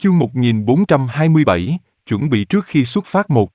Chương 1427, chuẩn bị trước khi xuất phát một.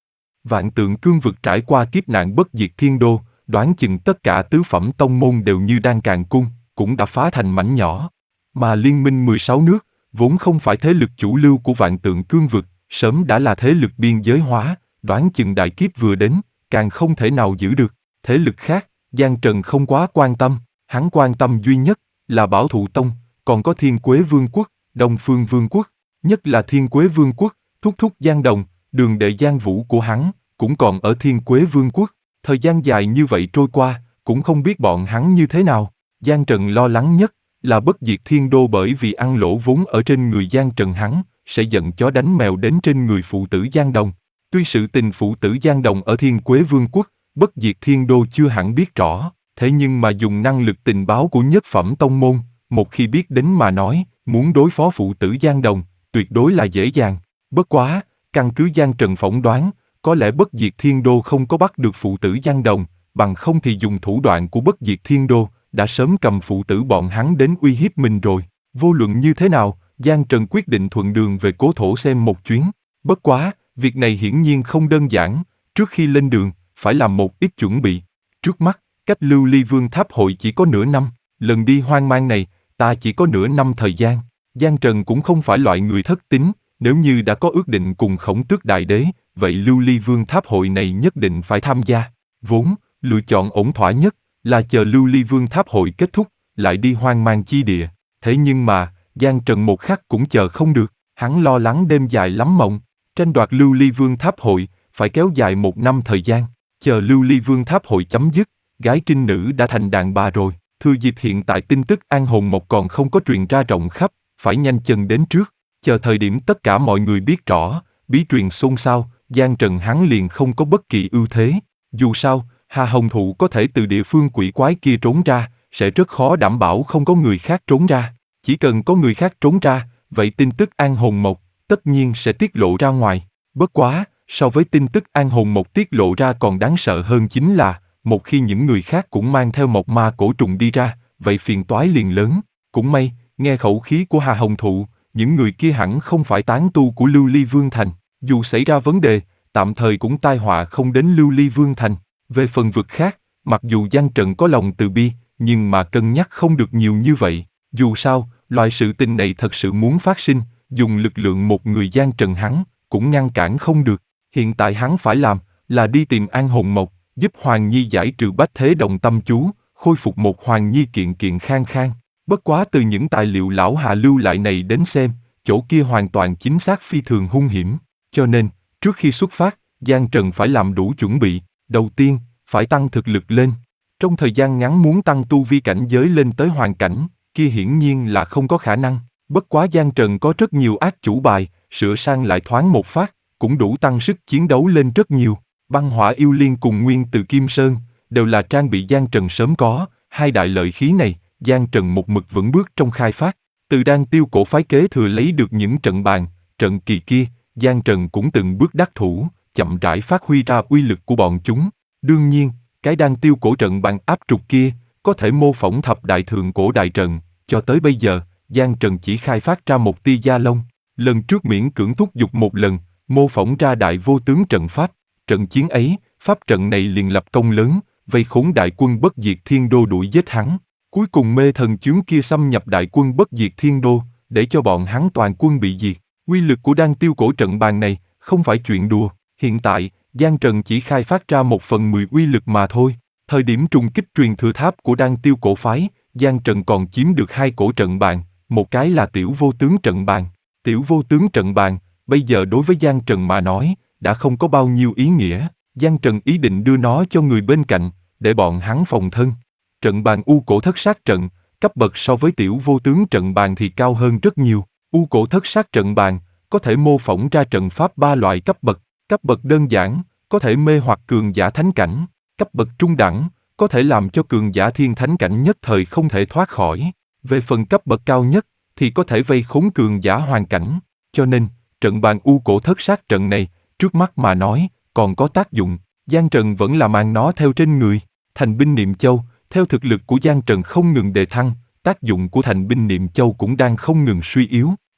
Vạn Tượng Cương Vực trải qua kiếp nạn bất diệt thiên đô, đoán chừng tất cả tứ phẩm tông môn đều như đang càn cung, cũng đã phá thành mảnh nhỏ. Mà Liên minh 16 nước, vốn không phải thế lực chủ lưu của Vạn Tượng Cương Vực, sớm đã là thế lực biên giới hóa, đoán chừng đại kiếp vừa đến, càng không thể nào giữ được. Thế lực khác, Giang Trần không quá quan tâm, hắn quan tâm duy nhất là Bảo Thụ Tông, còn có Thiên Quế Vương quốc, Đông Phương Vương quốc, nhất là Thiên Quế Vương quốc, thúc thúc Giang Đồng, đường đệ Giang Vũ của hắn, cũng còn ở Thiên Quế Vương quốc. Thời gian dài như vậy trôi qua, cũng không biết bọn hắn như thế nào. Giang Trần lo lắng nhất là bất diệt thiên đô, bởi vì ăn lỗ vốn ở trên người Giang Trần hắn, sẽ giận chó đánh mèo đến trên người phụ tử Giang Đồng. Tuy sự tình phụ tử Giang Đồng ở Thiên Quế Vương quốc, bất diệt thiên đô chưa hẳn biết rõ, thế nhưng mà dùng năng lực tình báo của nhất phẩm tông môn, một khi biết đến mà nói, muốn đối phó phụ tử Giang Đồng, tuyệt đối là dễ dàng. Bất quá, căn cứ Giang Trần phỏng đoán, có lẽ bất diệt thiên đô không có bắt được phụ tử Giang Đồng, bằng không thì dùng thủ đoạn của bất diệt thiên đô, đã sớm cầm phụ tử bọn hắn đến uy hiếp mình rồi. Vô luận như thế nào, Giang Trần quyết định thuận đường về cố thổ xem một chuyến. Bất quá, việc này hiển nhiên không đơn giản, trước khi lên đường, phải làm một ít chuẩn bị. Trước mắt, cách Lưu Ly Vương tháp hội chỉ có nửa năm, lần đi hoang mang này, ta chỉ có nửa năm thời gian. Giang Trần cũng không phải loại người thất tín, nếu như đã có ước định cùng Khổng Tước Đại Đế, vậy Lưu Ly Vương tháp hội này nhất định phải tham gia. Vốn, lựa chọn ổn thỏa nhất là chờ Lưu Ly Vương tháp hội kết thúc, lại đi hoang mang chi địa. Thế nhưng mà, Giang Trần một khắc cũng chờ không được, hắn lo lắng đêm dài lắm mộng. Tranh đoạt Lưu Ly Vương tháp hội, phải kéo dài 1 năm thời gian. Chờ Lưu Ly Vương tháp hội chấm dứt, gái trinh nữ đã thành đàn bà rồi. Thừa dịp hiện tại tin tức An Hồn Mộc còn không có truyền ra rộng khắp, phải nhanh chân đến trước. Chờ thời điểm tất cả mọi người biết rõ, bí truyền xôn xao, Giang Trần hắn liền không có bất kỳ ưu thế. Dù sao, Hà Hồng Thụ có thể từ địa phương quỷ quái kia trốn ra, sẽ rất khó đảm bảo không có người khác trốn ra. Chỉ cần có người khác trốn ra, vậy tin tức An Hồn Mộc tất nhiên sẽ tiết lộ ra ngoài. Bất quá, so với tin tức An Hồn Mộc tiết lộ ra còn đáng sợ hơn chính là, một khi những người khác cũng mang theo một ma cổ trùng đi ra, vậy phiền toái liền lớn. Cũng may, nghe khẩu khí của Hà Hồng Thụ, những người kia hẳn không phải tán tu của Lưu Ly Vương Thành. Dù xảy ra vấn đề, tạm thời cũng tai họa không đến Lưu Ly Vương Thành. Về phần vực khác, mặc dù Giang Trần có lòng từ bi, nhưng mà cân nhắc không được nhiều như vậy. Dù sao, loại sự tình này thật sự muốn phát sinh, dùng lực lượng một người Giang Trần hắn, cũng ngăn cản không được. Hiện tại hắn phải làm, là đi tìm An Hồn Mộc, giúp Hoàng Nhi giải trừ bách thế đồng tâm chú, khôi phục một Hoàng Nhi kiện kiện khang khang. Bất quá từ những tài liệu lão Hà lưu lại này đến xem, chỗ kia hoàn toàn chính xác phi thường hung hiểm. Cho nên, trước khi xuất phát, Giang Trần phải làm đủ chuẩn bị. Đầu tiên, phải tăng thực lực lên. Trong thời gian ngắn muốn tăng tu vi cảnh giới lên tới hoàn cảnh, kia hiển nhiên là không có khả năng. Bất quá Giang Trần có rất nhiều ác chủ bài, sửa sang lại thoáng một phát, cũng đủ tăng sức chiến đấu lên rất nhiều. Băng Hỏa Yêu Liên cùng Nguyên Từ Kim Sơn, đều là trang bị Giang Trần sớm có, hai đại lợi khí này, Giang Trần một mực vững bước trong khai phát. Từ Đan Tiêu cổ phái kế thừa lấy được những trận bàn, trận kỳ kia, Giang Trần cũng từng bước đắc thủ, chậm rãi phát huy ra uy lực của bọn chúng. Đương nhiên, cái Đan Tiêu cổ trận bàn áp trục kia, có thể mô phỏng thập đại thượng cổ đại trận, cho tới bây giờ, Giang Trần chỉ khai phát ra một tia da lông. Lần trước miễn cưỡng thúc giục một lần, mô phỏng ra đại vô tướng trận pháp. Trận chiến ấy, pháp trận này liền lập công lớn, vây khốn đại quân bất diệt thiên đô đuổi giết hắn. Cuối cùng mê thần chướng kia xâm nhập đại quân bất diệt thiên đô, để cho bọn hắn toàn quân bị diệt. Uy lực của Đan Tiêu cổ trận bàn này, không phải chuyện đùa. Hiện tại, Giang Trần chỉ khai phát ra 1/10 uy lực mà thôi. Thời điểm trùng kích truyền thừa tháp của Đan Tiêu cổ phái, Giang Trần còn chiếm được 2 cổ trận bàn, một cái là tiểu vô tướng trận bàn. Tiểu vô tướng trận bàn, bây giờ đối với Giang Trần mà nói, đã không có bao nhiêu ý nghĩa. Giang Trần ý định đưa nó cho người bên cạnh, để bọn hắn phòng thân. Trận bàn U cổ thất sát trận, cấp bậc so với tiểu vô tướng trận bàn thì cao hơn rất nhiều. U cổ thất sát trận bàn, có thể mô phỏng ra trận pháp 3 loại cấp bậc. Cấp bậc đơn giản, có thể mê hoặc cường giả thánh cảnh. Cấp bậc trung đẳng, có thể làm cho cường giả thiên thánh cảnh nhất thời không thể thoát khỏi. Về phần cấp bậc cao nhất, thì có thể vây khốn cường giả hoàn cảnh. Cho nên, trận bàn U cổ thất sát trận này, trước mắt mà nói, còn có tác dụng. Giang Trần vẫn là mang nó theo trên người. Thành binh niệm châu, theo thực lực của Giang Trần không ngừng đề thăng, tác dụng của thành binh niệm châu cũng đang không ngừng suy yếu.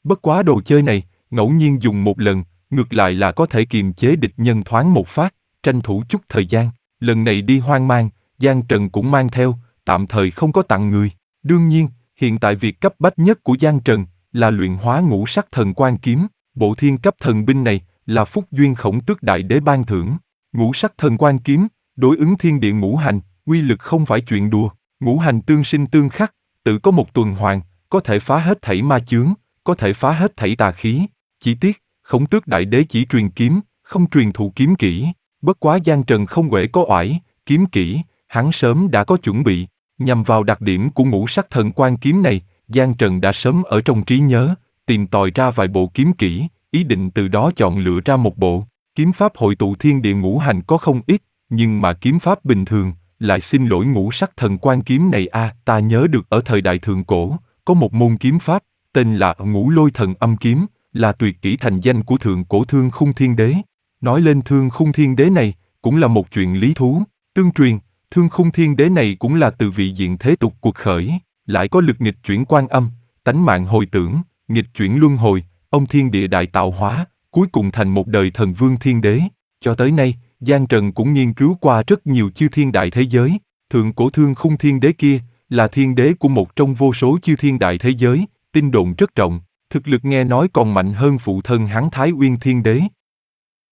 Bất quá đồ chơi này, ngẫu nhiên dùng một lần, ngược lại là có thể kiềm chế địch nhân thoáng một phát, tranh thủ chút thời gian. Lần này đi hoang mang, Giang Trần cũng mang theo, tạm thời không có tặng người. Đương nhiên, hiện tại việc cấp bách nhất của Giang Trần là luyện hóa ngũ sắc thần quan kiếm. Bộ thiên cấp thần binh này là phúc duyên Khổng Tước Đại Đế ban thưởng. Ngũ sắc thần quan kiếm, đối ứng thiên địa ngũ hành, uy lực không phải chuyện đùa. Ngũ hành tương sinh tương khắc, tự có một tuần hoàn, có thể phá hết thảy ma chướng, có thể phá hết thảy tà khí. Chỉ tiếc, Khổng Tước Đại Đế chỉ truyền kiếm, không truyền thụ kiếm kỹ. Bất quá Giang Trần không uể có oải, kiếm kỹ, hắn sớm đã có chuẩn bị. Nhằm vào đặc điểm của ngũ sắc thần quan kiếm này, Giang Trần đã sớm ở trong trí nhớ, tìm tòi ra vài bộ kiếm kỹ, ý định từ đó chọn lựa ra một bộ. Kiếm pháp hội tụ thiên địa ngũ hành có không ít, nhưng mà kiếm pháp bình thường, lại xin lỗi ngũ sắc thần quan kiếm này ta nhớ được ở thời đại thượng cổ, có một môn kiếm pháp, tên là Ngũ Lôi Thần Âm Kiếm, là tuyệt kỹ thành danh của thượng cổ Thương Khung Thiên Đế. Nói lên Thương Khung Thiên Đế này, cũng là một chuyện lý thú, tương truyền, Thương Khung Thiên Đế này cũng là từ vị diện thế tục cuộc khởi, lại có lực nghịch chuyển quan âm, tánh mạng hồi tưởng, nghịch chuyển luân hồi, ông thiên địa đại tạo hóa, cuối cùng thành một đời thần vương thiên đế. Cho tới nay, Giang Trần cũng nghiên cứu qua rất nhiều chư thiên đại thế giới, thượng cổ Thương Khung Thiên Đế kia, là thiên đế của một trong vô số chư thiên đại thế giới, tin đồn rất rộng, thực lực nghe nói còn mạnh hơn phụ thân hắn Thái Uyên Thiên Đế.